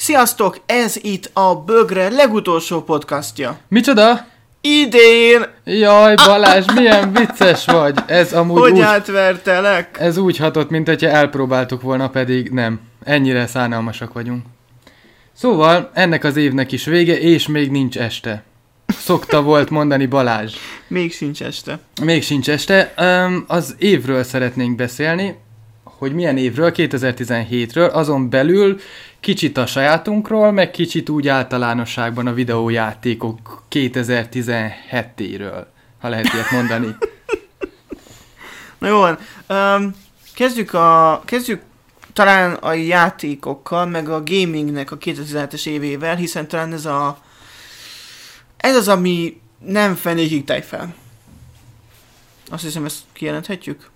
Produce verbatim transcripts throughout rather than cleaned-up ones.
Sziasztok, ez itt a Bögre legutolsó podcastja. Micsoda? Idén! Jaj, Balázs, milyen vicces vagy. Ez amúgy Hogy úgy, átvertelek? ez úgy hatott, mint hogyha elpróbáltuk volna, pedig nem. Ennyire szánalmasak vagyunk. Szóval, ennek az évnek is vége, és még nincs este. Szokta volt mondani Balázs. Még sincs este. Még sincs este. Um, az évről szeretnénk beszélni, hogy milyen évről, kétezer-tizenhétről, azon belül kicsit a sajátunkról, meg kicsit úgy általánosságban a videójátékok kétezer-tizenhetéről, ha lehet ilyet mondani. Na jó van, um, kezdjük, a, kezdjük talán a játékokkal, meg a gamingnek a kétezer-tizenhetes évével, hiszen talán ez a ez az, ami nem fenékig tej fel. Azt hiszem, ezt kijelenthetjük.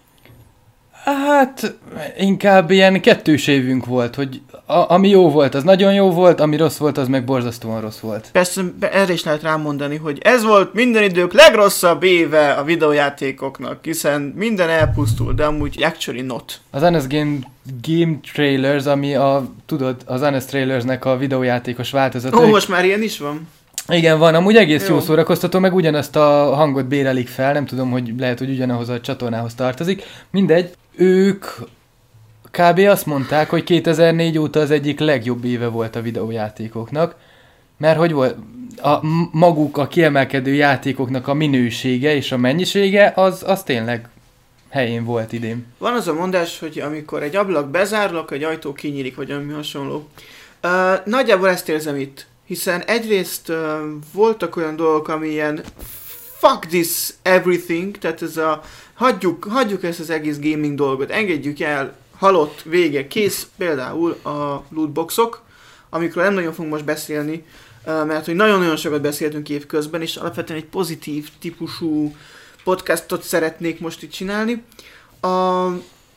Hát, inkább ilyen kettős évünk volt, hogy a, ami jó volt, az nagyon jó volt, ami rossz volt, az meg borzasztóan rossz volt. Persze, erre is lehet rámondani, hogy ez volt minden idők legrosszabb éve a videójátékoknak, hiszen minden elpusztul, de amúgy actually not. Az Honest Game, Game Trailers, ami a, tudod, az Honest Trailersnek a videójátékos változata. Ó, most már ilyen is van? Igen, van, amúgy egész jó, jó szórakoztató, meg ugyanazt a hangot bérelik fel, nem tudom, hogy lehet, hogy ugyanahoz a csatornához tartozik. Mindegy, ők kb. Azt mondták, hogy kétezer-négy óta az egyik legjobb éve volt a videójátékoknak, mert hogy volt a maguk a kiemelkedő játékoknak a minősége és a mennyisége, az, az tényleg helyén volt idén. Van az a mondás, hogy amikor egy ablak bezárul, akkor egy ajtó kinyílik, vagy ami hasonló. Uh, nagyjából ezt érzem itt. Hiszen egyrészt uh, voltak olyan dolgok, ami ilyen fuck this everything, tehát ez a hagyjuk, hagyjuk ezt az egész gaming dolgot, engedjük el, halott, vége, kész, például a lootboxok, amikről nem nagyon fogunk most beszélni, uh, mert hogy nagyon-nagyon sokat beszéltünk évközben, és alapvetően egy pozitív típusú podcastot szeretnék most itt csinálni. Uh,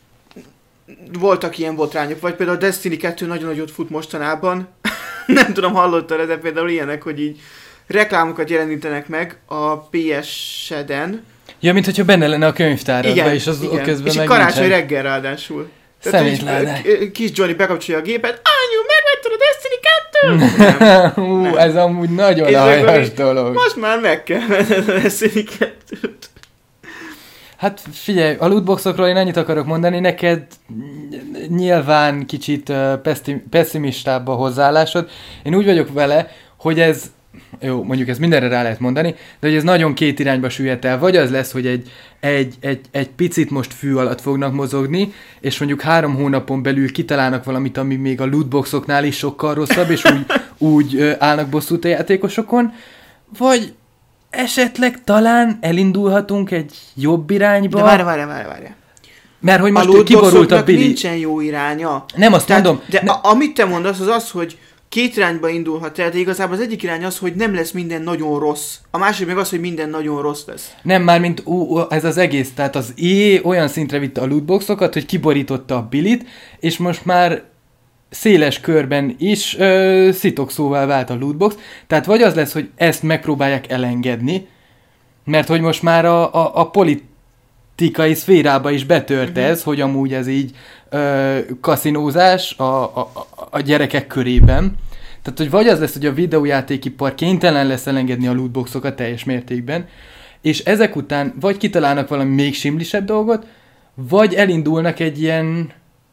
voltak ilyen botrányok, vagy például a Destiny kettő nagyon nagyot fut mostanában, nem tudom, hallottad, de például ilyenek, hogy így reklámokat jelenítenek meg a pé es-eden. Ja, mint hogyha benne lenne a könyvtáradban, igen, és az igen. közben és meg karácsony nincsen. reggel ráadásul. Szemétlenek. Kis Johnny bekapcsolja a gépet, anyu, megvetted a Destiny kettőt? Hú, nem. ez amúgy nagyon és aljas dolog. Most már meg kell venned a Destiny kettőt. Hát figyelj, a lootboxokról én annyit akarok mondani, neked nyilván kicsit uh, pessimistább a hozzáállásod. Én úgy vagyok vele, hogy ez, jó, mondjuk ez mindenre rá lehet mondani, de hogy ez nagyon két irányba süllyed el. Vagy az lesz, hogy egy, egy, egy, egy picit most fű alatt fognak mozogni, és mondjuk három hónapon belül kitalálnak valamit, ami még a lootboxoknál is sokkal rosszabb, és úgy, úgy uh, állnak bosszút a játékosokon. Vagy esetleg talán elindulhatunk egy jobb irányba. De várj, várj, várj, várj. Mert hogy most a kiborult a Billy. nincsen jó iránya. Nem, azt Tehát, mondom. De ne... a, amit te mondasz, az az, hogy két irányba indulhat el, de igazából az egyik irány az, hogy nem lesz minden nagyon rossz. A másik meg az, hogy minden nagyon rossz lesz. Nem, már mint ú, ez az egész. Tehát az é á olyan szintre vitte a lootboxokat, hogy kiborította a Billyt, és most már széles körben is ö, szitokszóvá vált a lootbox. Tehát vagy az lesz, hogy ezt megpróbálják elengedni, mert hogy most már a, a, a politikai szférába is betört uh-huh. ez, hogy amúgy ez így ö, kaszinózás a, a, a gyerekek körében. Tehát, hogy vagy az lesz, hogy a videójátékipar kénytelen lesz elengedni a lootboxokat teljes mértékben, és ezek után vagy kitalálnak valami még simlisebb dolgot, vagy elindulnak egy ilyen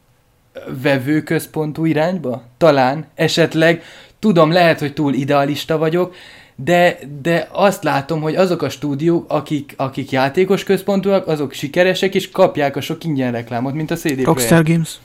vevőközpontú irányba? Talán, esetleg, tudom, lehet, hogy túl idealista vagyok, de, de azt látom, hogy azok a stúdiók, akik, akik játékos központúak, azok sikeresek, és kapják a sok ingyen reklámot, mint a cé dé Rockstar Games.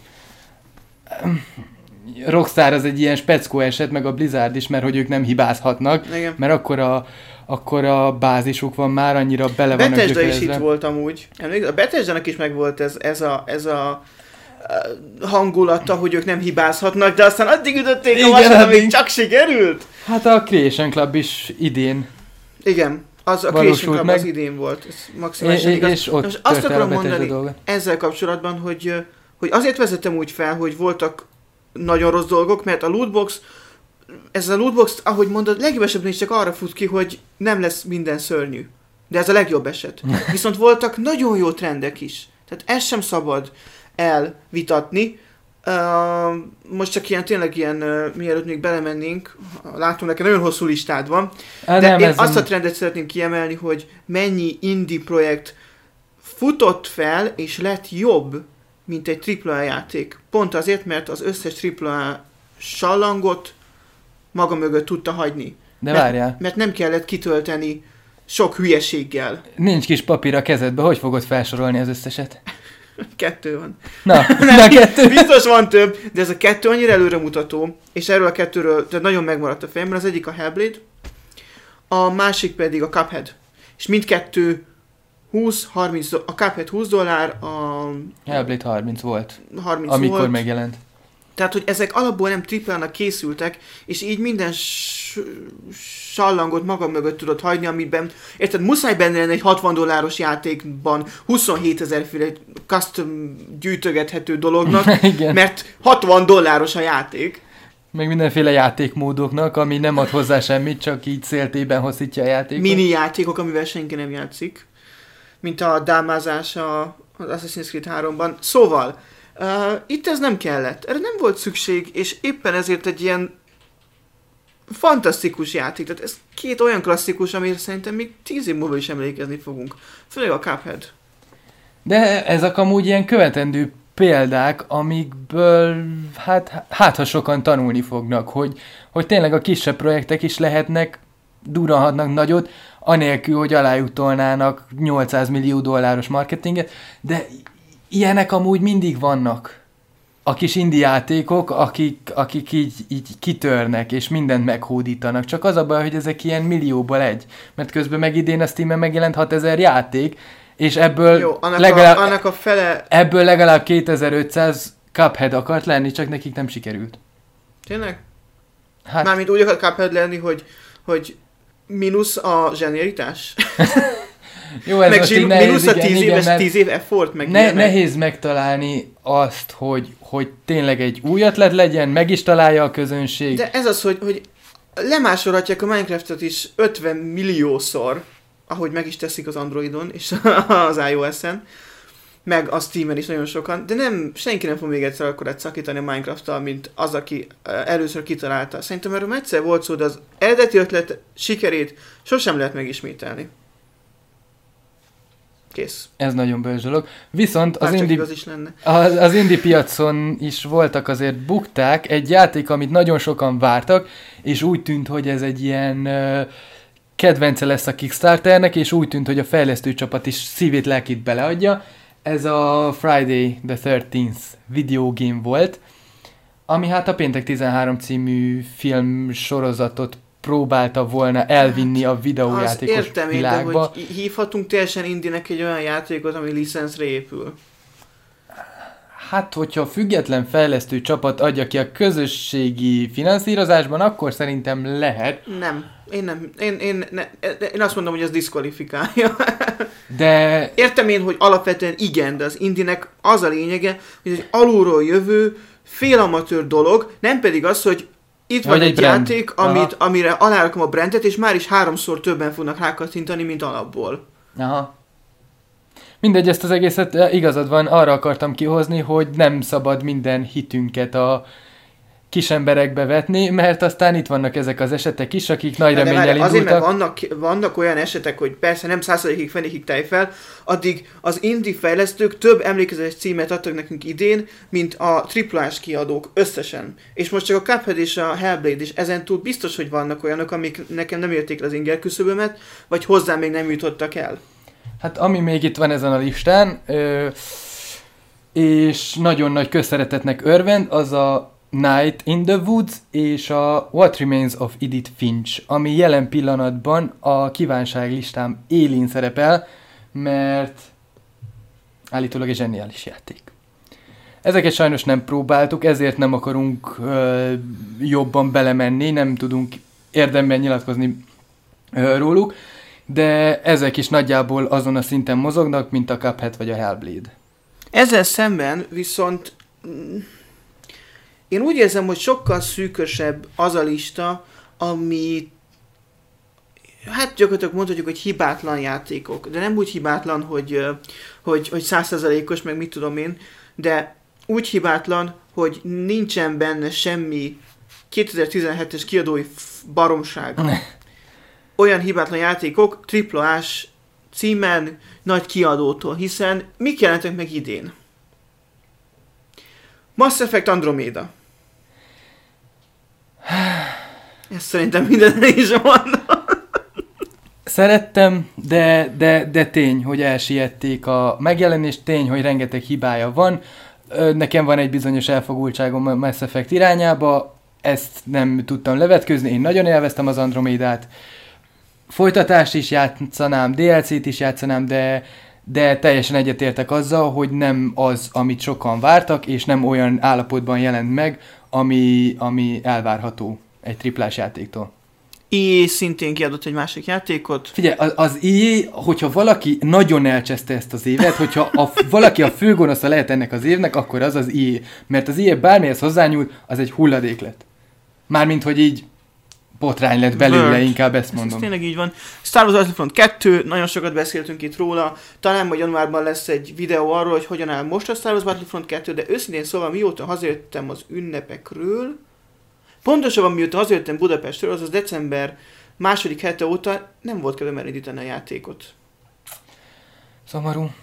Rockstar az egy ilyen speckó eset, meg a Blizzard is, mert hogy ők nem hibázhatnak, igen. Mert akkor a, akkor a bázisuk van már, annyira bele vannak Bethesda gyökerezve. is itt volt amúgy. A Bethesda-nak is megvolt ez, ez a... Ez a hangulata, hogy ők nem hibázhatnak, de aztán addig ütötték igen, a vasat, amíg csak sikerült. Hát a Creation Club is idén. Igen, az a Creation Club meg. Az idén volt. Ez maximálisan igaz. És ott most azt akarom mondani ezzel kapcsolatban, hogy, hogy azért vezettem úgy fel, hogy voltak nagyon rossz dolgok, mert a lootbox, ez a lootbox, ahogy mondod, legjobb esetben is csak arra fut ki, hogy nem lesz minden szörnyű. De ez a legjobb eset. Viszont voltak nagyon jó trendek is. Tehát ezt sem szabad elvitatni. Uh, most csak ilyen, tényleg ilyen, uh, mielőtt még belemennénk, látom, nekem nagyon hosszú listád van, Á, de nem, én ez azt nem- a trendet szeretném kiemelni, hogy mennyi indie projekt futott fel, és lett jobb, mint egy tripla á játék. Pont azért, mert az összes tripla á sallangot maga mögött tudta hagyni. De mert, várjál, mert nem kellett kitölteni sok hülyeséggel. nincs kis papír a kezedbe, hogy fogod felsorolni az összeset? Kettő van. Na, na kettő. Biztos van több, de ez a kettő annyira előremutató, és erről a kettőről tehát nagyon megmaradt a fejemben. Az egyik a Hellblade, a másik pedig a Cuphead. És mindkettő húsz-harminc, a Cuphead húsz dollár, a Hellblade harminc volt, harminc amikor volt. megjelent. Tehát, hogy ezek alapból nem triplának készültek, és így minden s- sallangot magam mögött tudod hagyni, amiben, érted, muszáj benne lenni egy hatvan dolláros játékban huszonhétezer féle custom gyűjtögethető dolognak, Igen. mert hatvan dolláros a játék. Meg mindenféle játékmódoknak, ami nem ad hozzá semmit, csak így széltében hosszítja a játékot. Mini játékok, amivel senki nem játszik, mint a dámázás a, az Assassin's Creed háromban. Szóval, uh, itt ez nem kellett, erre nem volt szükség, és éppen ezért egy ilyen fantasztikus játék. Tehát ez két olyan klasszikus, amire szerintem még tíz év múlva is emlékezni fogunk. Főleg a Cuphead. De ezek amúgy ilyen követendő példák, amikből hát, hát ha sokan tanulni fognak, hogy, hogy tényleg a kisebb projektek is lehetnek, durranhatnak nagyot, anélkül, hogy alájutolnának nyolcszáz millió dolláros marketinget, de ilyenek amúgy mindig vannak. A kis indie játékok, akik, akik így, így kitörnek, és mindent meghódítanak. Csak az a baj, hogy ezek ilyen millióból egy. Mert közben meg idén a Steam-en megjelent hatezer játék, és ebből, Jó, annak, legalább, a, annak a fele... ebből legalább kétezer-ötszáz Cuphead akart lenni, csak nekik nem sikerült. Tényleg? Hát, Mármint úgy akar Cuphead lenni, hogy, hogy mínusz a zsenialitás? jó, ez Meg most így zsin- nehéz, mínusz a igen, tíz igen, éves, mert tíz év effort, meg ne, ilyenek. nehéz megtalálni azt, hogy, hogy tényleg egy új ötlet legyen, meg is találja a közönség. De ez az, hogy, hogy lemásolhatják a Minecraftot is ötven milliószor, ahogy meg is teszik az Androidon és az iOS-en, meg a Steam-en is nagyon sokan, de nem, senki nem fog még egyszer akkor szakítani a Minecraft-tal, mint az, aki eh, először kitalálta. Szerintem erről egyszer volt szó, de az eredeti ötlet sikerét sosem lehet megismételni. Kész. Ez nagyon bölcs dolog. Viszont az Bár csak indie, igaz is lenne. az, az indie piacon is voltak azért bukták, egy játék, amit nagyon sokan vártak, és úgy tűnt, hogy ez egy ilyen uh, kedvence lesz a Kickstarternek, és úgy tűnt, hogy a fejlesztő csapat is szívét, lelkét beleadja. Ez a Friday the thirteenth videogame volt, ami hát a Péntek tizenhárom című film sorozatot próbálta volna elvinni a Az videójátékos értem én, de világba. hogy hívhatunk teljesen indinek egy olyan játékot, ami licenszre épül. Hát, hogyha független fejlesztő csapat adja ki a közösségi finanszírozásban, akkor szerintem lehet, Nem. Én nem. Én, én, ne, én azt mondom, hogy ez diszkvalifikálja. de Értem én, hogy alapvetően igen, de az indinek az a lényege, hogy egy alulról jövő, félamatőr dolog, nem pedig az, hogy itt Vagy van egy egy, brand. játék, amit, Aha. amire alárakom a brandet, és már is háromszor többen fognak rákattintani, mint alapból. aha. Mindegy, ezt az egészet eh, igazad van, arra akartam kihozni, hogy nem szabad minden hitünket a kis emberekbe vetni, mert aztán itt vannak ezek az esetek is, akik nagy De reménnyel várj, azért, mert indultak. vannak, vannak olyan esetek, hogy persze nem százszerzalékig fenékig tej fel, addig az indie fejlesztők több emlékezetes címet adtak nekünk idén, mint a triplás kiadók összesen. És most csak a Cuphead és a Hellblade is, ezen túl biztos, hogy vannak olyanok, amik nekem nem érték el az inger küszöbömet, vagy hozzám még nem jutottak el. Hát ami még itt van ezen a listán, ö, és nagyon nagy közszeretetnek örvend, az a Night in the Woods és a What Remains of Edith Finch, ami jelen pillanatban a kívánság listám élén szerepel, mert állítólag egy zseniális játék. Ezeket sajnos nem próbáltuk, ezért nem akarunk ö, jobban belemenni, nem tudunk érdemben nyilatkozni ö, róluk, de ezek is nagyjából azon a szinten mozognak, mint a Cuphead vagy a Hellblade. Ezzel szemben viszont mm, én úgy érzem, hogy sokkal szűkösebb az a lista, ami hát gyakorlatilag mondhatjuk, hogy hibátlan játékok, de nem úgy hibátlan, hogy, ö, hogy, hogy száz százalékos, meg mit tudom én, de úgy hibátlan, hogy nincsen benne semmi kétezer-tizenhetes kiadói f- baromság. Olyan hibátlan játékok tripla á-s címen, nagy kiadótól, hiszen mik jelentek meg idén? Mass Effect Andromeda. Ez szerintem minden is van. Szerettem, de, de, de tény, hogy elsiették a megjelenést, tény, hogy rengeteg hibája van. Nekem van egy bizonyos elfogultságom a Mass Effect irányába, ezt nem tudtam levetkőzni, én nagyon élveztem az Andromédát. Folytatást is játszanám, dé el cét is játszanám, de, de teljesen egyetértek azzal, hogy nem az, amit sokan vártak, és nem olyan állapotban jelent meg, ami, ami elvárható egy triplás játéktól. í á szintén kiadott egy másik játékot. Figyelj, az, az í á, hogyha valaki nagyon elcseszte ezt az évet, hogyha a, valaki a főgonosza lehet ennek az évnek, akkor az az í á. Mert az í á bármihez hozzányúlt, az egy hulladék lett. Mármint, hogy így botrány lett belőle, Word. Inkább ezt mondom. Ez, ez tényleg így van. Star Wars Battlefront kettő, nagyon sokat beszéltünk itt róla, talán majd januárban lesz egy videó arról, hogy hogyan áll most a Star Wars Battlefront kettő, de őszintén szóval mióta hazajöttem az ünnepekről, pontosabban mióta hazajöttem Budapestről, azaz december második hete óta nem volt kedvem elindítani a játékot. Szomorú.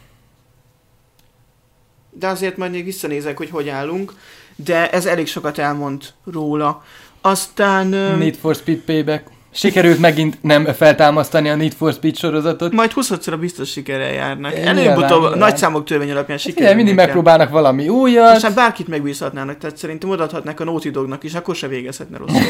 De azért majd még visszanézek, hogy hogy állunk, de ez elég sokat elmond róla. Aztán... Need for Speed Payback. Sikerült megint nem feltámasztani a Need for Speed sorozatot. Majd huszadszor biztos sikerrel járnak. Előbb-utóbb nagy számok törvény alapján sikerül. Mindig nekem. Megpróbálnak valami újat. Most már bárkit megbízhatnának, tehát szerintem odaadhatnák a Naughty Dognak is, akkor se végezhetne rosszul.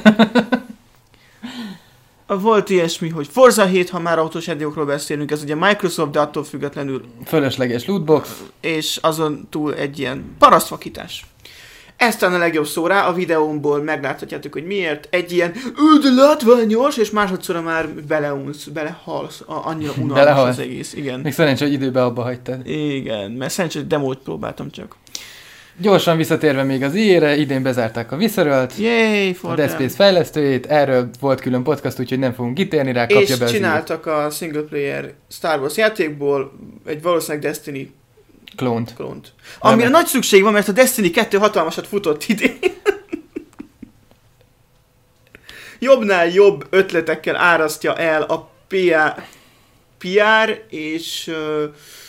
Volt ilyesmi, hogy Forza hét, ha már autós játékokról beszélünk, ez ugye Microsoft, de attól függetlenül... Fölösleges lootbox. És azon túl egy ilyen parasztvakítás. Ez talán a legjobb szó rá, a videómból megláthatjátok, hogy miért egy ilyen ő, de látványos, és másodszorra már beleunsz, belehalsz, annyira unalmas Belehal. Az egész, igen. Még szerencsé, hogy időben abba hagytad. Igen, mert szerencsé, hogy demót próbáltam csak. Gyorsan visszatérve még az í á-re, idén bezárták a Visceralt, Yay, a Dead Space fejlesztőjét, erről volt külön podcast, úgyhogy nem fogunk kitérni rá, kapja és be az csináltak í á. a single player Star Wars játékból egy valószínűleg Destiny klónt. klónt. Amire nem nagy szükség van, mert a Destiny kettő hatalmasat futott idén. Jobbnál jobb ötletekkel árasztja el a pé er és uh,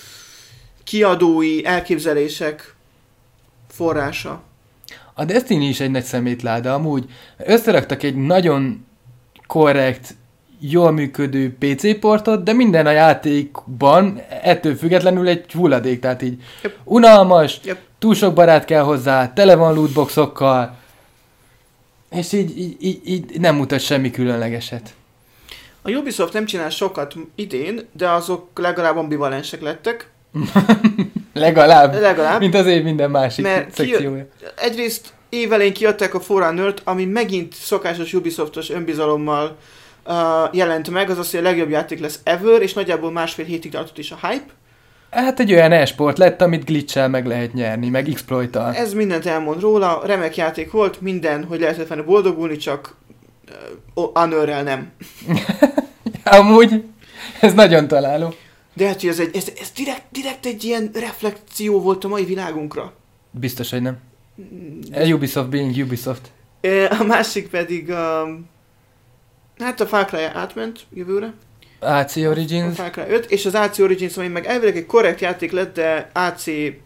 kiadói elképzelések forrása. A Destiny is egy nagy szemétláda, amúgy összeraktak egy nagyon korrekt, jól működő pé cé portot, de minden a játékban ettől függetlenül egy hulladék, tehát így yep. unalmas, yep. túl sok barát kell hozzá, tele van lootboxokkal, és így, így, így, így nem mutat semmi különlegeset. A Ubisoft nem csinál sokat idén, de azok legalább ambivalensek lettek. legalább, legalább, mint az év minden másik mert szekciója. Ki, egyrészt évelején kiadták a Forerunner-t, ami megint szokásos Ubisoftos önbizalommal uh, jelent meg, az azt, hogy a legjobb játék lesz ever, és nagyjából másfél hétig tartott is a hype. Hát egy olyan e-sport lett, amit glitch-el meg lehet nyerni, meg exploit-tal. Ez mindent elmond róla, remek játék volt, minden, hogy lehetett volna boldogulni, csak uh, Honor-rel nem. Amúgy, ez nagyon találó. De hát, hogy ez, egy, ez, ez direkt, direkt egy ilyen reflekció volt a mai világunkra. Biztos, hogy nem. A Ubisoft being Ubisoft. A másik pedig a... Hát a Far Cry átment jövőre. á cé Origins. A Far Cry öt, és az á cé Origins, ami meg elvileg egy korrekt játék lett, de á cé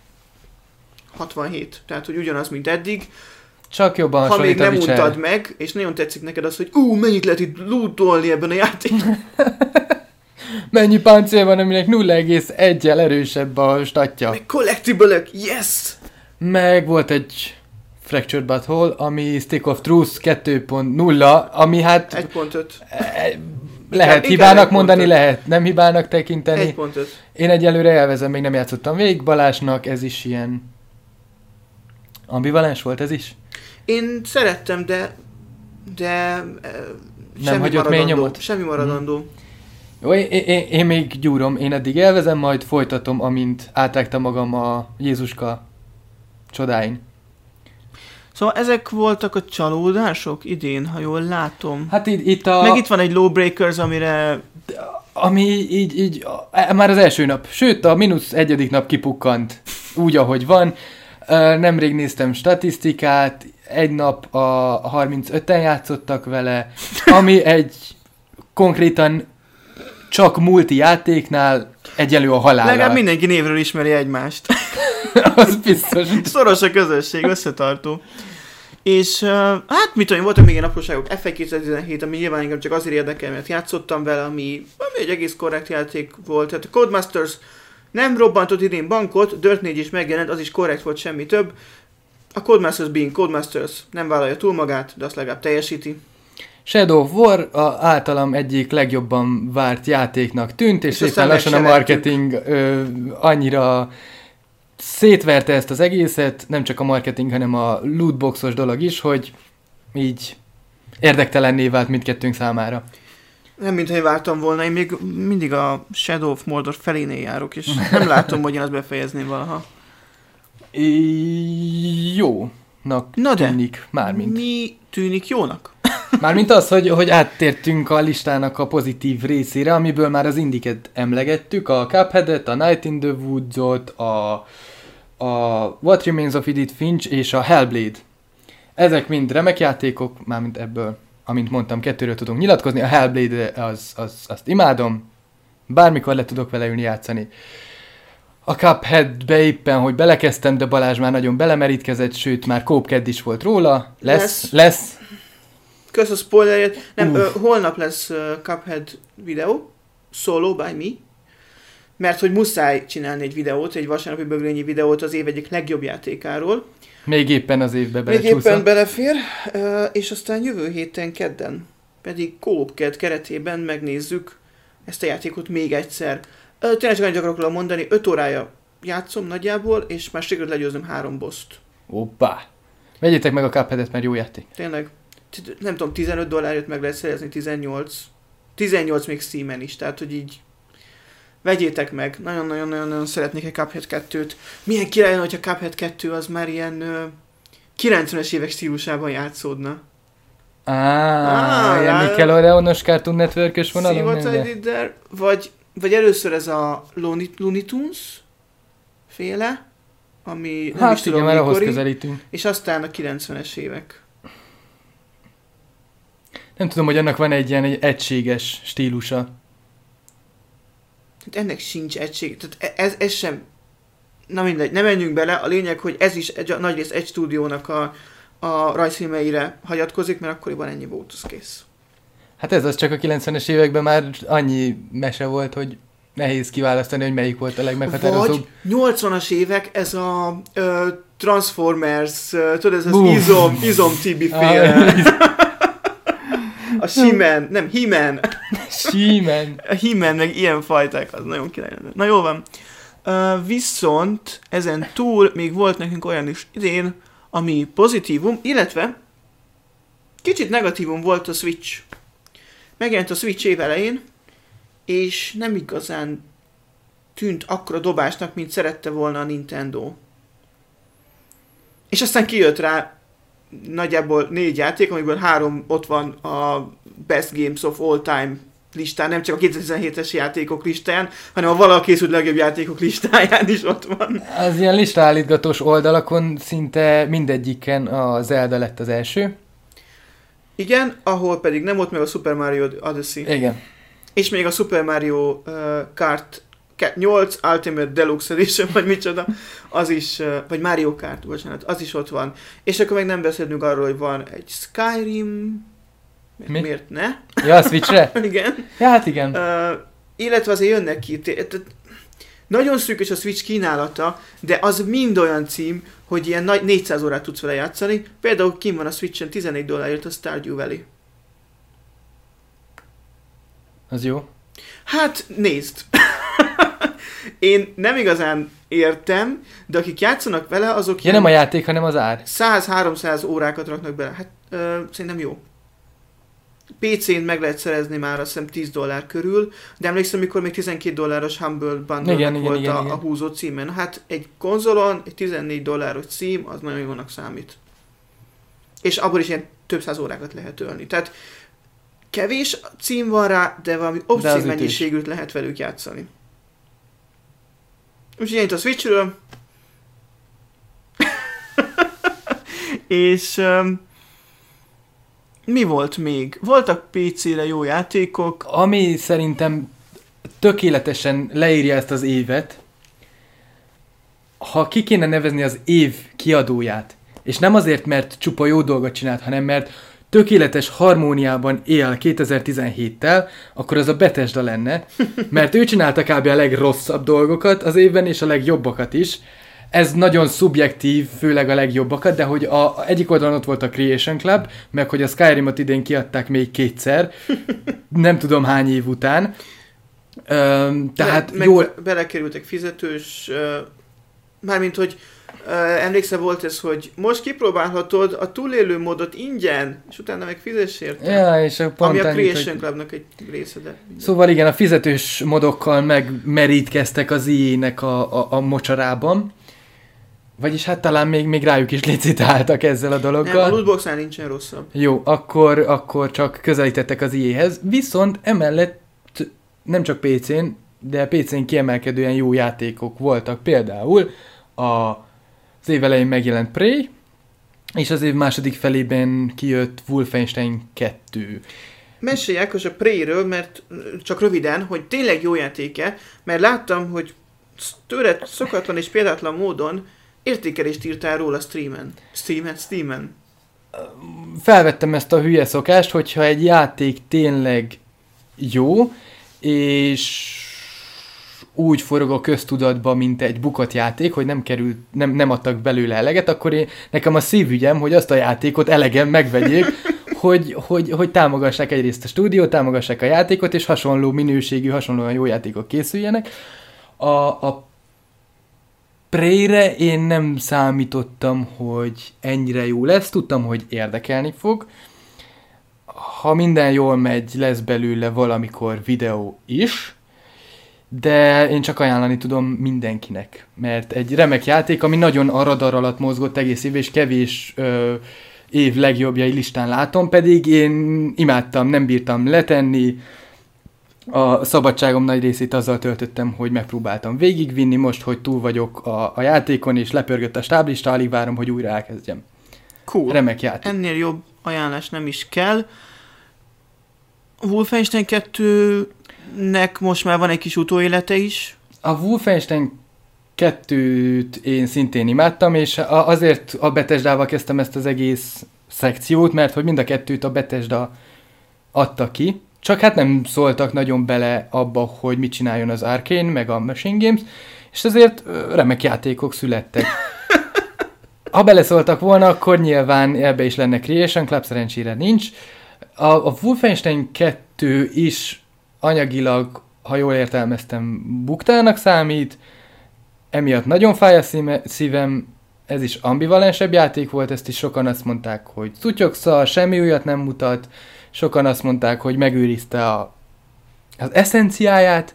hatvanhét. Tehát, hogy ugyanaz, mint eddig. Csak jobban ha még nem Witcher. untad meg, és nagyon tetszik neked az, hogy ú, mennyit lehet itt lootolni ebben a játékban. Mennyi páncél van, aminek nulla egész egyel erősebb a statja. Meg collectible-ök, yes! Meg volt egy Fractured Butthole, ami Stick of Truth kettő pont nulla, ami hát... egy pont öt. Lehet inkább, hibának inkább mondani, lehet nem hibának tekinteni. egy pont öt. Én egyelőre elvezem, még nem játszottam végig. Balázsnak ez is ilyen... ambivalens volt ez is? Én szerettem, de... de... nem semmi hagyott mély nyomot? Semmi maradandó. Hmm. Jó, én, én, én még gyúrom, én eddig elvezem, majd folytatom, amint átrágtam magam a Jézuska csodáin. Szóval ezek voltak a csalódások idén, ha jól látom. Hát itt, itt a... Meg itt van egy Lawbreakers, amire... Ami így, így, már az első nap, sőt a mínusz egyedik nap kipukkant úgy, ahogy van. Nemrég néztem statisztikát, egy nap a harmincöten játszottak vele, ami egy konkrétan csak multi játéknál egyenlő a halállal. Legalább mindenki névről ismeri egymást. Az biztos. Szoros a közösség, összetartó. És uh, hát mit tudom, voltak még ilyen apróságok, ef egy kétezer-tizenhét, ami nyilván engem csak azért érdekel, mert játszottam vele, ami, ami egy egész korrekt játék volt. Tehát a Codemasters nem robbantott idén bankot, Dirt négy is megjelent, az is korrekt volt, semmi több. A Codemasters being Codemasters nem vállalja túl magát, de azt legalább teljesíti. Shadow of War a általam egyik legjobban várt játéknak tűnt, és, és szépen lassan a marketing ö, annyira szétverte ezt az egészet, nem csak a marketing, hanem a lootboxos dolog is, hogy így érdektelenné vált mindkettőnk számára. Nem, mintha én vártam volna, én még mindig a Shadow of Mordor felénél járok, és nem látom, hogy én azt befejezném valaha. I- jónak Na de, tűnik, mármint. Mi tűnik jónak? Mármint az, hogy, hogy áttértünk a listának a pozitív részére, amiből már az indiket emlegettük, a Cupheadet, a Night in the Woods-ot, a, a What Remains of Edith Finch és a Hellblade. Ezek mind remek játékok, mármint ebből, amint mondtam, kettőről tudunk nyilatkozni. A Hellblade az, az, azt imádom, bármikor le tudok vele ülni játszani. A Cupheadbe éppen, hogy belekezdtem, de Balázs már nagyon belemerítkezett, sőt, már Coop is volt róla. Lesz, lesz. lesz. Kösz a spoilerért. Nem, ö, holnap lesz uh, Cuphead videó, solo by me, mert hogy muszáj csinálni egy videót, egy vasárnapi bögrényi videót az év egyik legjobb játékáról. Még éppen az évbe belecsúszott. Még éppen belefér, uh, és aztán jövő héten kedden pedig Coop Ked keretében megnézzük ezt a játékot még egyszer. Uh, tényleg csak annyit akarok róla mondani, öt órája játszom nagyjából, és már sikerült legyőznöm három boszt. Hoppá! Vegyétek meg a Cupheadet, mert jó játék. Tényleg. Nem tudom, tizenöt dollárért meg lehet szerezni, tizennyolc. tizennyolc még Steamen is, tehát hogy így vegyétek meg. Nagyon-nagyon-nagyon szeretnék egy Cuphead kettőt. Milyen király lenne, hogyha Cuphead kettő az már ilyen uh, kilencvenes évek stílusában játszódna. Ah, ah ilyen Nickelodeon-os Cartoon Network-ös vonalon. See what I did there? Vagy, vagy először ez a Looney, Looney Tunes féle, ami nem hát is tudom igen, mikori, ahhoz közelítünk. És aztán a kilencvenes évek. Nem tudom, hogy annak van egy ilyen egy egységes stílusa. Hát ennek sincs egység. Tehát ez, ez sem... Na mindegy, nem menjünk bele. A lényeg, hogy ez is egy, nagyrészt egy stúdiónak a, a rajzfilmeire hagyatkozik, mert akkoriban ennyi volt, az kész. Hát ez az, csak a kilencvenes években már annyi mese volt, hogy nehéz kiválasztani, hogy melyik volt a legmeghatározóbb. Vagy nyolcvanas évek, ez a uh, Transformers, uh, tudod, ez az uh. izom, izom Tibi féle. A She-Man, nem, He-Man. She-Man. A He-Man, meg ilyen fajták, az nagyon király. Na jól van. Uh, viszont ezen túl még volt nekünk olyan is idén, ami pozitívum, illetve kicsit negatívum volt a Switch. Megjelent a Switch év elején, és nem igazán tűnt akkora dobásnak, mint szerette volna a Nintendo. És aztán kijött rá nagyjából négy játék, amiből három ott van a Best Games of All Time listán, nem csak a kétezer-tizenhétes játékok listáján, hanem a valaha készült legjobb játékok listáján is ott van. Az ilyen listállítgatós oldalakon szinte mindegyiken a Zelda lett az első. Igen, ahol pedig nem volt meg a Super Mario Odyssey. Igen. És még a Super Mario uh, Kart nyolc Ultimate Deluxe Edition, vagy micsoda, az is, uh, vagy Mario Kart, bocsánat, az is ott van. És akkor meg nem beszélünk arról, hogy van egy Skyrim, Mi? miért ne? Ja, a Switchre? Igen. Ja, hát igen. Uh, illetve azért jönnek ki, nagyon szűkös a Switch kínálata, de az mind olyan cím, hogy ilyen nagy négyszáz órát tudsz vele játszani. Például kim van a Switchen tizenegy dollárért a Stardew Valley. Az jó. Hát, nézd! Én nem igazán értem, de akik játszanak vele, azok... Ja, nem a játék, hanem az ár. száz-háromszáz órákat raknak bele. Hát, ö, szerintem jó. pé cén meg lehet szerezni már azt hiszem tíz dollár körül, de emlékszem, mikor még tizenkét dolláros Humble Bundle-nek volt igen, a, igen. a húzó címen. Hát egy konzolon egy tizennégy dolláros cím, az nagyon jónak számít. És abból is ilyen több száz órákat lehet ölni. Tehát kevés cím van rá, de valami obszén mennyiségűt lehet velük játszani. Úgyhogy ennyit a Switchről. És um, mi volt még? Voltak pé cére jó játékok. Ami szerintem tökéletesen leírja ezt az évet, ha ki kéne nevezni az év kiadóját, és nem azért, mert csupa jó dolgot csinált, hanem mert tökéletes harmóniában él kétezer-tizenhéttel, akkor az a Bethesda lenne, mert ő csinálta kb. A legrosszabb dolgokat az évben, és a legjobbakat is. Ez nagyon szubjektív, főleg a legjobbakat, de hogy a, a egyik oldalon ott volt a Creation Club, meg hogy a Skyrimot idén kiadták még kétszer, nem tudom hány év után. Üm, tehát meg, jól... meg belekerültek fizetős, uh, mármint, hogy uh, emlékszel, volt ez, hogy most kipróbálhatod a túlélő módot ingyen, és utána meg fizess érte. Ja, és a ami a annyit, Creation hogy... Clubnak egy része, de... Szóval igen, a fizetős modokkal megmerítkeztek az í á-nek a, a, a mocsarában. Vagyis hát talán még, még rájuk is licitáltak ezzel a dologgal. Nem, a lootboxnál nincsen rosszabb. Jó, akkor, akkor csak közelítettek az í á-hez. Viszont emellett nem csak pé cén, de pé cén kiemelkedően jó játékok voltak. Például a, az év elején megjelent Prey, és az év második felében kijött Wolfenstein kettő. Mesélj Ákos a Prey-ről, mert csak röviden, hogy tényleg jó játéke, mert láttam, hogy tőled szokatlan és példátlan módon értékelést írtál róla streamen. Streamen? Steamen. Felvettem ezt a hülye szokást, hogyha egy játék tényleg jó, és úgy forog a köztudatba, mint egy bukott játék, hogy nem került, nem, nem adtak belőle eleget, akkor én, nekem a szívügyem, hogy azt a játékot elegen megvegyék, hogy, hogy, hogy támogassák egyrészt a stúdiót, támogassák a játékot, és hasonló minőségű, hasonlóan jó játékok készüljenek. A, a Prey-re én nem számítottam, hogy ennyire jó lesz, tudtam, hogy érdekelni fog. Ha minden jól megy, lesz belőle valamikor videó is, de én csak ajánlani tudom mindenkinek, mert egy remek játék, ami nagyon a radar alatt mozgott egész év, és kevés ö, év legjobbjai listán látom, pedig én imádtam, nem bírtam letenni, a szabadságom nagy részét azzal töltöttem, hogy megpróbáltam végigvinni, most, hogy túl vagyok a, a játékon, és lepörgött a stáblista, alig várom, hogy újra elkezdjem. Cool. Remek játék. Ennél jobb ajánlás nem is kell. Wolfenstein kettőnek most már van egy kis utóélete is. A Wolfenstein kettőt én szintén imádtam, és azért a Bethesdával kezdtem ezt az egész szekciót, mert hogy mind a kettőt a Bethesda adta ki, csak hát nem szóltak nagyon bele abba, hogy mit csináljon az Arcane, meg a Machine Games, és ezért remek játékok születtek. Ha beleszóltak volna, akkor nyilván ebbe is lenne Creation Club, szerencsére nincs. A, a Wolfenstein kettő is anyagilag, ha jól értelmeztem, buktának számít, emiatt nagyon fáj a szíme, szívem, ez is ambivalensebb játék volt, ezt is sokan azt mondták, hogy szutyokszal, semmi újat nem mutat, sokan azt mondták, hogy megőrizte a, az eszenciáját.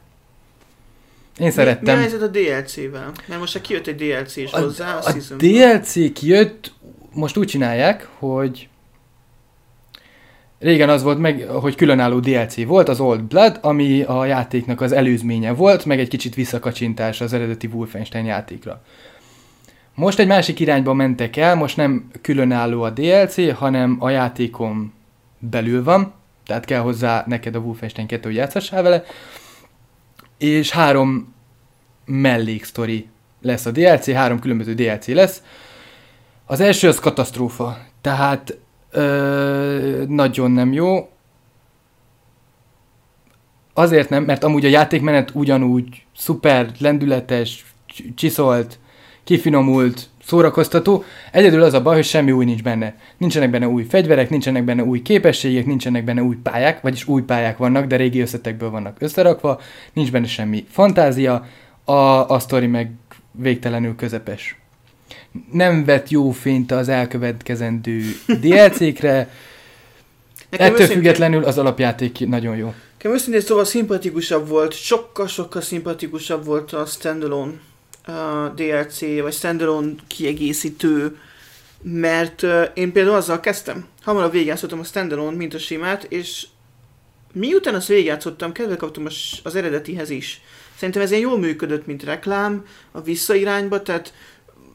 Én szerettem. Mi, mi a helyzet a dé el cé-vel? Mert most kijött egy dé el cé is a, hozzá. A, a dé el cé kijött, most úgy csinálják, hogy régen az volt meg, hogy különálló dé el cé volt, az Old Blood, ami a játéknak az előzménye volt, meg egy kicsit visszakacsintás az eredeti Wolfenstein játékra. Most egy másik irányba mentek el, most nem különálló a dé el cé, hanem a játékon belül van, tehát kell hozzá neked a Wolfenstein kettő, hogy játszassál vele, és három melléksztori lesz a dé el cé, három különböző dé el cé lesz. Az első az katasztrófa, tehát ö, nagyon nem jó. Azért nem, mert amúgy a játékmenet ugyanúgy szuper, lendületes, csiszolt, kifinomult, szórakoztató. Egyedül az a baj, hogy semmi új nincs benne. Nincsenek benne új fegyverek, nincsenek benne új képességek, nincsenek benne új pályák, vagyis új pályák vannak, de régi összetekből vannak összerakva, nincs benne semmi fantázia, a, a sztori meg végtelenül közepes. Nem vett jó fényt az elkövetkezendő dé el cé-kre, ettől függetlenül az alapjáték nagyon jó. Nekem őszintén szóval szimpatikusabb volt, sokkal-sokkal szimpatikusabb volt a standalone uh, dé el cé, vagy standalone kiegészítő, mert uh, én például azzal kezdtem. Hamarabb végigjátszottam a standalone, mint a simát, és miután azt végigjátszottam, kedve kaptam az, az eredetihez is. Szerintem ez ilyen jól működött, mint reklám, a visszairányba, tehát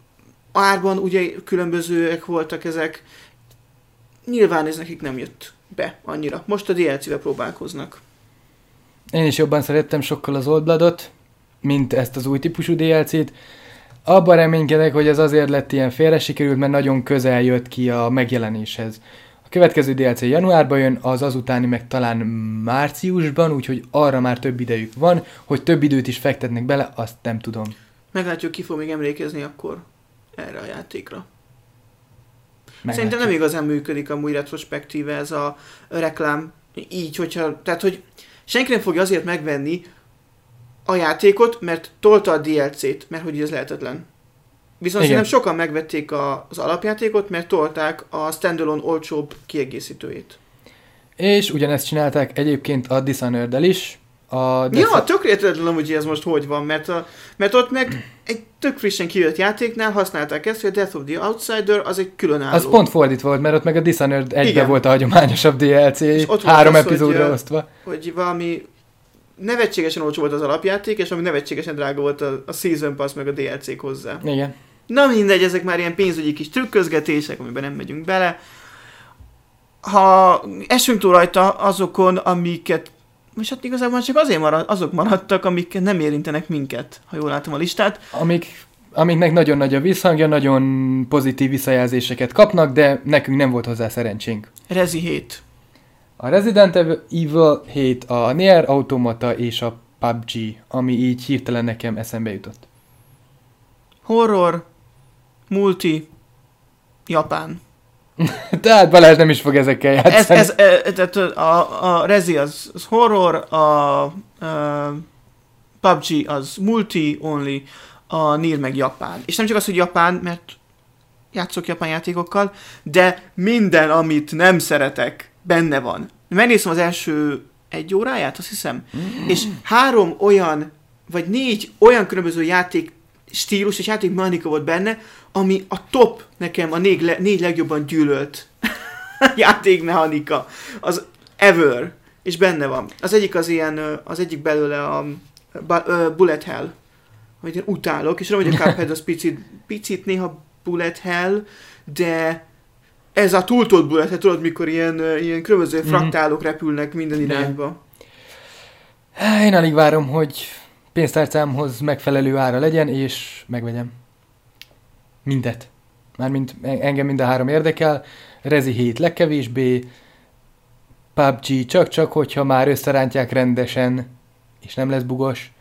árban ugye különbözőek voltak ezek. Nyilván ez nekik nem jött be annyira. Most a dé el cé-vel próbálkoznak. Én is jobban szerettem sokkal az Old Bloodot, mint ezt az új típusú dé el cét. Abban reménykedek, hogy ez azért lett ilyen félre sikerült, mert nagyon közel jött ki a megjelenéshez. A következő dé el cé januárban jön, az azutáni meg talán márciusban, úgyhogy arra már több idejük van, hogy több időt is fektetnek bele, azt nem tudom. Meglátjuk, ki fog még emlékezni akkor erre a játékra. Meglátjuk. Szerintem nem igazán működik amúgy retrospektíve ez a reklám. Így, hogyha... Tehát, hogy senki nem fogja azért megvenni a játékot, mert tolta a dé el cét, mert hogy ez lehetetlen. Viszont Igen. szerintem sokan megvették a, az alapjátékot, mert tolták a standalone olcsóbb kiegészítőjét. És ugyanezt csinálták egyébként a Dishonored-del is. A Ja, Death- tök értetlen, hogy ez most hogy van, mert, a, mert ott meg egy tök frissen kijött játéknál használták ezt, hogy a Death of the Outsider az egy különálló. Az pont fordítva volt, mert ott meg a Dishonored egyben Igen. volt a hagyományosabb dé el cé, És ott volt három az, hogy, epizódra ö, osztva. Hogy valami nevetségesen olcsó volt az alapjáték, és ami nevetségesen drága volt a, a Season Pass meg a dé el cé-k hozzá. Igen. Na mindegy, ezek már ilyen pénzügyi kis trükközgetések, amiben nem megyünk bele. Ha esünk túl rajta azokon, amiket, és hát igazából csak azért marad, azok maradtak, amik nem érintenek minket, ha jól látom a listát. Amik, amiknek nagyon nagy a visszhangja, nagyon pozitív visszajelzéseket kapnak, de nekünk nem volt hozzá szerencsénk. Rezi hét. A Resident Evil hét, a Nier Automata és a pé u bé gé, ami így hirtelen nekem eszembe jutott. Horror, multi, Japán. Tehát Balázs nem is fog ezekkel Ez, játszani. ez, ez, ez a, a Rezi az, az horror, a, a pé u bé gé az multi only, a Nier meg Japán. És nem csak az, hogy Japán, mert játszok japán játékokkal, de minden, amit nem szeretek, benne van. Megnéztem az első egy óráját, azt hiszem, mm. és három olyan, vagy négy olyan különböző játék stílus és játékmechanika volt benne, ami a top nekem a négy, le, négy legjobban gyűlölt játékmechanika. Az ever. És benne van. Az egyik az ilyen, az egyik belőle a Bullet Hell, amit én utálok, és tudom, hogy a Cuphead az picit, picit néha Bullet Hell, de ez a túltolt Bullet Hell, tudod, mikor ilyen, ilyen különböző fraktálok repülnek minden irányba. Én alig várom, hogy pénztárcámhoz megfelelő ára legyen, és megvegyem. Mindet. Mármint engem mind a három érdekel. Rezi hét legkevésbé. pé u bé gé csak-csak, hogyha már összerántják rendesen, és nem lesz bugos.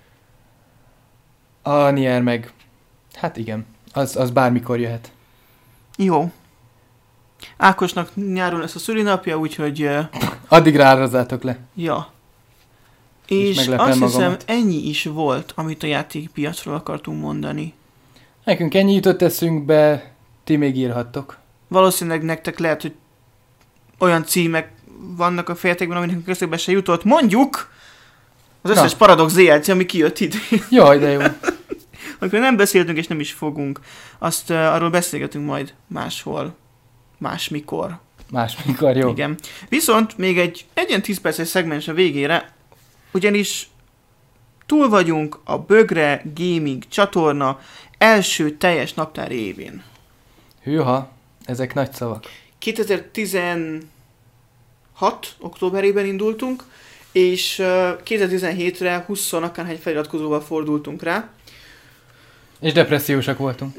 A Nier meg, hát igen, az, az bármikor jöhet. Jó. Ákosnak nyáron lesz a szülinapja, úgyhogy... Uh, Addigra árazzátok le. Ja. És És azt magamat. hiszem, ennyi is volt, amit a játékpiacról akartunk mondani. Nekünk ennyi jutott eszünkbe, ti még írhattok. Valószínűleg nektek lehet, hogy olyan címek vannak a fejetekben, ami nekünk eszébe se jutott. Mondjuk az összes Na. Paradox dé el cé, ami kijött idén. Jaj, de jó. Amikor nem beszéltünk és nem is fogunk, azt uh, arról beszélgetünk majd máshol, másmikor. Másmikor jó. Igen. Viszont még egy, egy ilyen tíz perces szegmens a végére, ugyanis túl vagyunk a Bögre Gaming csatorna első teljes naptári évén. Hűha, ezek nagy szavak. kétezer-tizenhat októberében indultunk, és uh, kétezer-tizenhétre húsz akárhány feliratkozóval fordultunk rá. És depressziósak voltunk.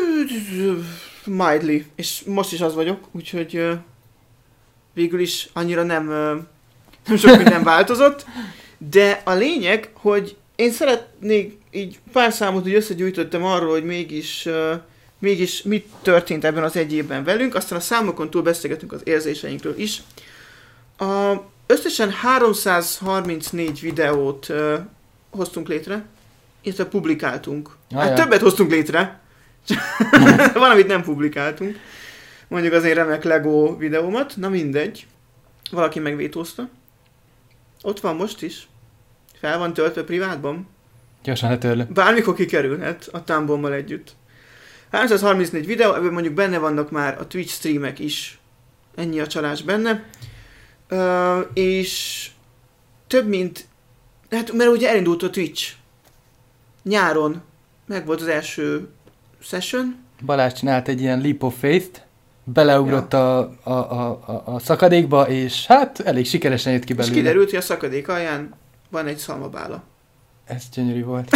Mildly. És most is az vagyok, úgyhogy uh, végül is annyira nem, uh, nem sok minden változott. De a lényeg, hogy én szeretnék így pár számot, hogy összegyűjtöttem arról, hogy mégis, uh, mégis mit történt ebben az egy évben velünk, aztán a számokon túl beszélgetünk az érzéseinkről is. A, összesen háromszázharmincnégy videót uh, hoztunk létre, illetve publikáltunk. Ajaj. Hát többet hoztunk létre, van, amit nem publikáltunk. Mondjuk az én remek Lego videómat, na mindegy. Valaki megvétózta. Ott van most is. Fel van töltve privátban. Gyorsan letörlöm. Bármikor kikerülhet a támbommal együtt. háromszázharmincnégy videó, ebben mondjuk benne vannak már a Twitch streamek is. Ennyi a csalás benne. Uh, és több mint... Hát, mert ugye elindult a Twitch. Nyáron meg volt az első session, Balázs csinált egy ilyen leap of faith-t, beleugrott ja. a, a, a, a, a szakadékba, és hát elég sikeresen jött ki belőle. És kiderült, hogy a szakadék alján van egy szalmabála. Ez gyönyörű volt.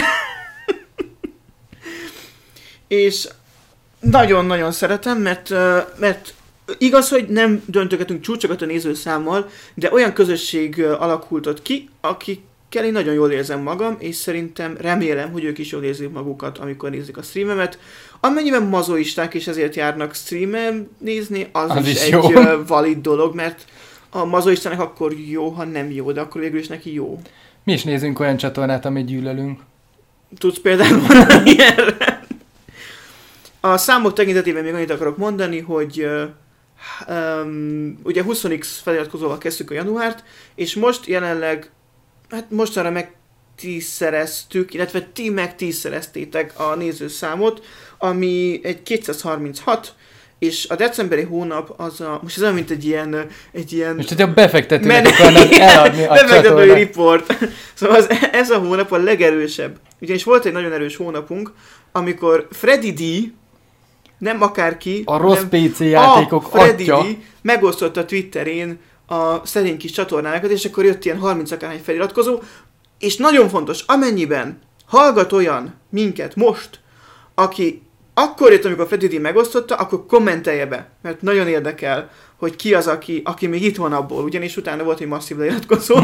És nagyon-nagyon szeretem, mert, mert igaz, hogy nem döntögetünk csúcsokat a nézőszámmal, de olyan közösség alakult ott ki, akikkel én nagyon jól érzem magam, és szerintem remélem, hogy ők is jól érzik magukat, amikor nézik a streamemet. Amennyiben mazoisták és ezért járnak streamen nézni, az, az is, is egy jó. valid dolog, mert a mazoistának akkor jó, ha nem jó, de akkor végül is neki jó. Mi is nézünk olyan csatornát, amit gyűlölünk. Tudsz például mondani ilyenre? A számok tekintetében még annyit akarok mondani, hogy um, ugye húsz x feliratkozóval kezdtük a januárt, és most jelenleg, hát mostanra megtízszereztük, illetve ti megtízszereztétek a nézőszámot, ami egy kétszázharminchat, és a decemberi hónap az a, most ez olyan, mint egy ilyen, egy ilyen... Most, hogyha befektetőnek akarnak eladni a befektetői report. Szóval az, ez a hónap a legerősebb. Ugyanis volt egy nagyon erős hónapunk, amikor Freddy D, nem akárki, a rossz pé cé játékok Freddy atya. D megosztotta Twitterén a szerény kis csatornákat, és akkor jött ilyen harminc akárhány feliratkozó, és nagyon fontos, amennyiben hallgat olyan minket most, aki akkor jött, amikor Freddy D megosztotta, akkor kommentelje be, mert nagyon érdekel, hogy ki az, aki, aki még itt van abból, ugyanis utána volt egy masszív leiratkozó.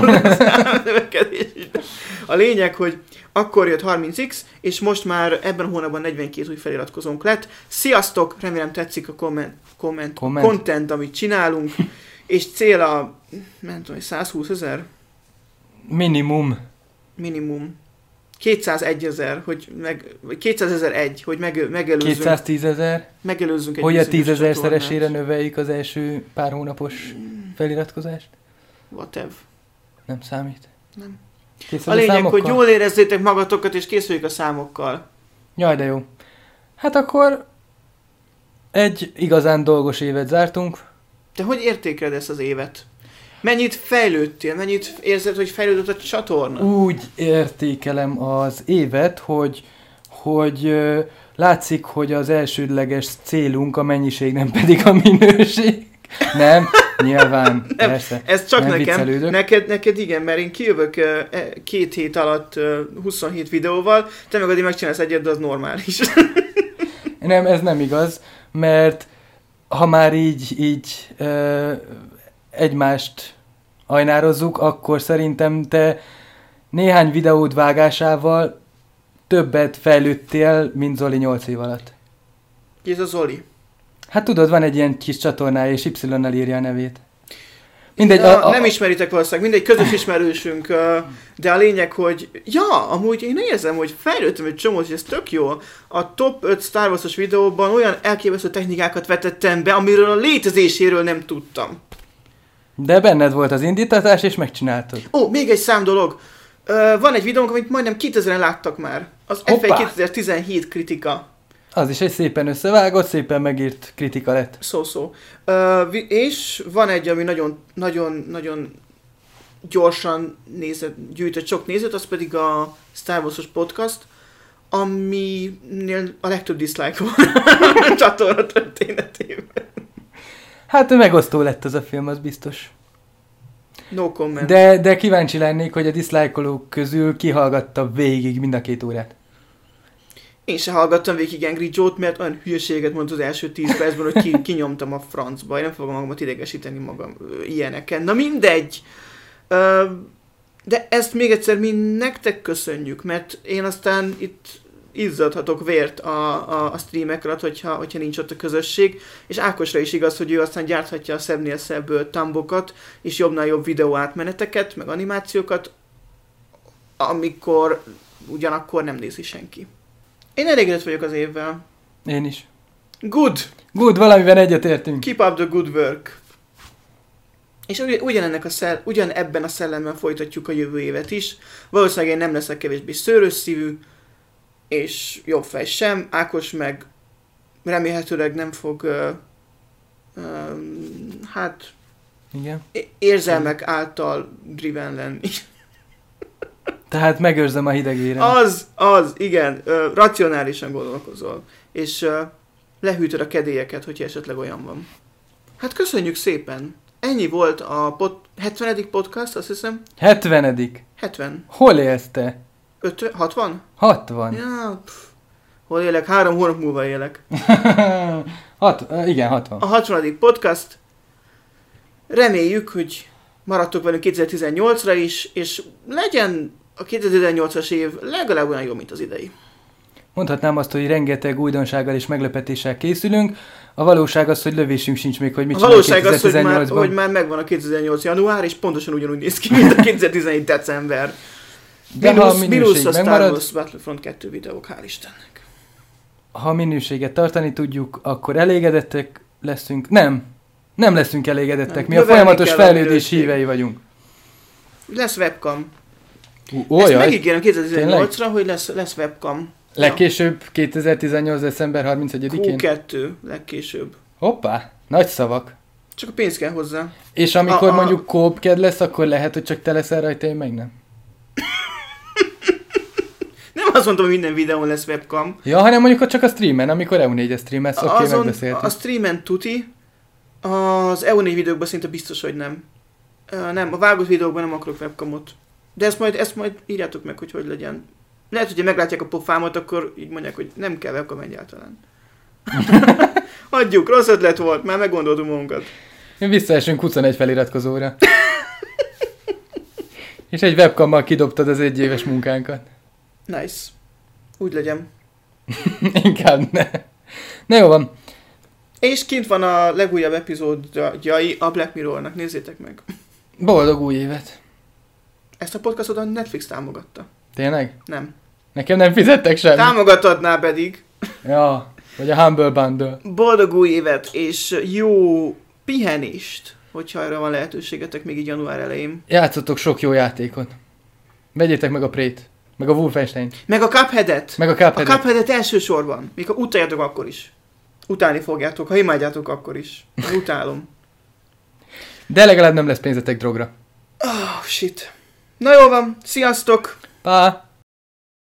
A lényeg, hogy akkor jött harminc x, és most már ebben a hónapban negyvenkét új feliratkozónk lett. Sziasztok, remélem tetszik a komment, komment, komment. content, amit csinálunk, és cél a, nem tudom, százhúszezer? Minimum. Minimum. kétszázegy hogy meg, vagy kétszázezer, hogy meg, megelőzzünk. kétszáztízezer Megelőzzünk egy hogy a tízezer szeresére növeljük az első pár hónapos feliratkozást? Whatever. Nem számít. Nem. Készül a lényeg, számokkal? hogy jól érezzétek magatokat, és készüljük a számokkal. Jaj, de jó. Hát akkor egy igazán dolgos évet zártunk. Te hogy értékeled ezt az évet? Mennyit fejlődtél? Mennyit érzed, hogy fejlődött a csatorna? Úgy értékelem az évet, hogy, hogy uh, látszik, hogy az elsődleges célunk a mennyiség, nem pedig a minőség. Nem, nyilván, nem, persze. Ez csak nem nekem. Neked, neked igen, mert én kijövök uh, két hét alatt uh, huszonhét videóval, te meg addig megcsinálsz egyet, de az normális. Nem, ez nem igaz, mert ha már így, így uh, egymást ajnározzuk, akkor szerintem te néhány videód vágásával többet fejlődtél, mint Zoli nyolc év alatt. Ki ez a Zoli? Hát tudod, van egy ilyen kis csatornája, és Y-nal írja a nevét. Mindegy, ja, a, a, nem ismeritek valószínűleg, mindegy közös ismerősünk, de a lényeg, hogy ja, amúgy én érzem, hogy fejlődtem egy csomót, és ez tök jó. A top öt Star Wars-os videóban olyan elképesztő technikákat vetettem be, amiről a létezéséről nem tudtam. De benned volt az indítatás, és megcsináltad. Ó, még egy szám dolog. Uh, van egy videónk, amit majdnem kétezeren láttak már. Az F egy kétezer-tizenhét kritika. Az is egy szépen összevágott, szépen megírt kritika lett. Szó-szó. Uh, és van egy, ami nagyon, nagyon, nagyon gyorsan nézett, gyűjtött sok nézőt, az pedig a Star Wars-os podcast, aminél a legtöbb dislike van a csatorna történetében. Hát megosztó lett az a film, az biztos. No comment. De, de kíváncsi lennék, hogy a diszlájkolók közül kihallgatta végig mind a két órát. Én se hallgattam végig Angry Joe-t, mert olyan hülyeséget mondta az első tíz percben, hogy ki, kinyomtam a francba. Én nem fogom magamat idegesíteni magam ö, ilyeneken. Na mindegy! Ö, de ezt még egyszer mi nektek köszönjük, mert én aztán itt izzadhatok vért a, a, a streamek alatt, hogyha, hogyha nincs ott a közösség, és Ákosra is igaz, hogy ő aztán gyárthatja a szebbnél szebb tambokat, és jobbnál jobb videó átmeneteket, meg animációkat, amikor ugyanakkor nem nézi senki. Én elégedett vagyok az évvel. Én is. Good! Good, valamiben egyetértünk. Keep up the good work. És ugyanennek a szell- ugyan ebben a szellemben folytatjuk a jövő évet is. Valószínűleg én nem leszek kevésbé szőrös szívű, és jobb fej sem. Ákos meg remélhetőleg nem fog uh, uh, hát igen. érzelmek által driven lenni. Tehát megőrzem a hidegére. Az, az, igen, uh, racionálisan gondolkozol. És uh, lehűtöd a kedélyeket, hogyha esetleg olyan van. Hát köszönjük szépen! Ennyi volt a pot- hetvenedik podcast, azt hiszem. hetvenedik hetven. Hol élsz te? ötven? hatvan? hatvan Ja, pff. Hol élek? Három hónap múlva élek. Hat, igen, hatvan. A hatvanadik podcast. Reméljük, hogy maradtok velünk kétezer-tizennyolcra is, és legyen a kétezer-tizennyolcas év legalább olyan jó, mint az idei. Mondhatnám azt, hogy rengeteg újdonsággal és meglepetéssel készülünk. A valóság az, hogy lövésünk sincs még, hogy mit A csinálunk valóság az, hogy már, kétezer-tizennyolcban. hogy már megvan a kétezer-tizennyolc január, és pontosan ugyanúgy néz ki, mint a kétezer-tizenhét december. De Minusz, ha a minusz minőség a Star megmarad, Wars Battlefront kettő videók, hál' Istennek. ha a minőséget tartani tudjuk, akkor elégedettek leszünk. Nem, nem leszünk elégedettek. Nem. Mi a Növelni folyamatos kell a fejlődés minőség. hívei vagyunk. Lesz webcam. Ó, Ezt jaj. megígérem kétezer-tizennyolcra, hogy lesz, lesz webcam. Legkésőbb kétezer-tizennyolc. december harmincegyedikén? kú kettő legkésőbb. Hoppá, nagy szavak. Csak a pénz kell hozzá. És amikor A- a- mondjuk kópked lesz, akkor lehet, hogy csak te leszel rajta, én meg nem. Nem azt mondtam, hogy minden videón lesz webcam. Ja, hanem mondjuk csak a streamen, amikor E U négyes streamelsz, oké, okay, Azon megbeszéltük. a streamen tuti, az E U négy videókban szinte biztos, hogy nem. Uh, nem, a vágott videókban nem akarok webcamot. De ezt majd, ezt majd írjátok meg, hogy hogy legyen. Lehet, hogyha meglátják a pofámat, akkor így mondják, hogy nem kell webcam egyáltalán. Adjuk, rossz ötlet volt, már meggondoltunk magunkat. Én visszaesünk huszonegy feliratkozóra. És egy webkammal kidobtad az egyéves munkánkat. Nice. Úgy legyen. Inkább ne. Na jó van. És kint van a legújabb epizódjai a Black Mirrornak, nézzétek meg. Boldog új évet. Ezt a podcastot a Netflix támogatta. Tényleg? Nem. Nekem nem fizettek semmit. Támogathatná pedig. Ja, vagy a Humble Bundle. Boldog új évet és jó pihenést, hogyha erre van lehetőségetek még így január elején. Játszotok sok jó játékot. Vegyétek meg a Prét. Meg a Wolfenstein. Meg a Cupheadet. Meg a A Cuphead-et. Cupheadet elsősorban. Még ha utáljátok, akkor is. Utálni fogjátok. Ha imádjátok, akkor is. Én utálom. De legalább nem lesz pénzetek drogra. Oh, shit. Na jó van. Sziasztok! Pá!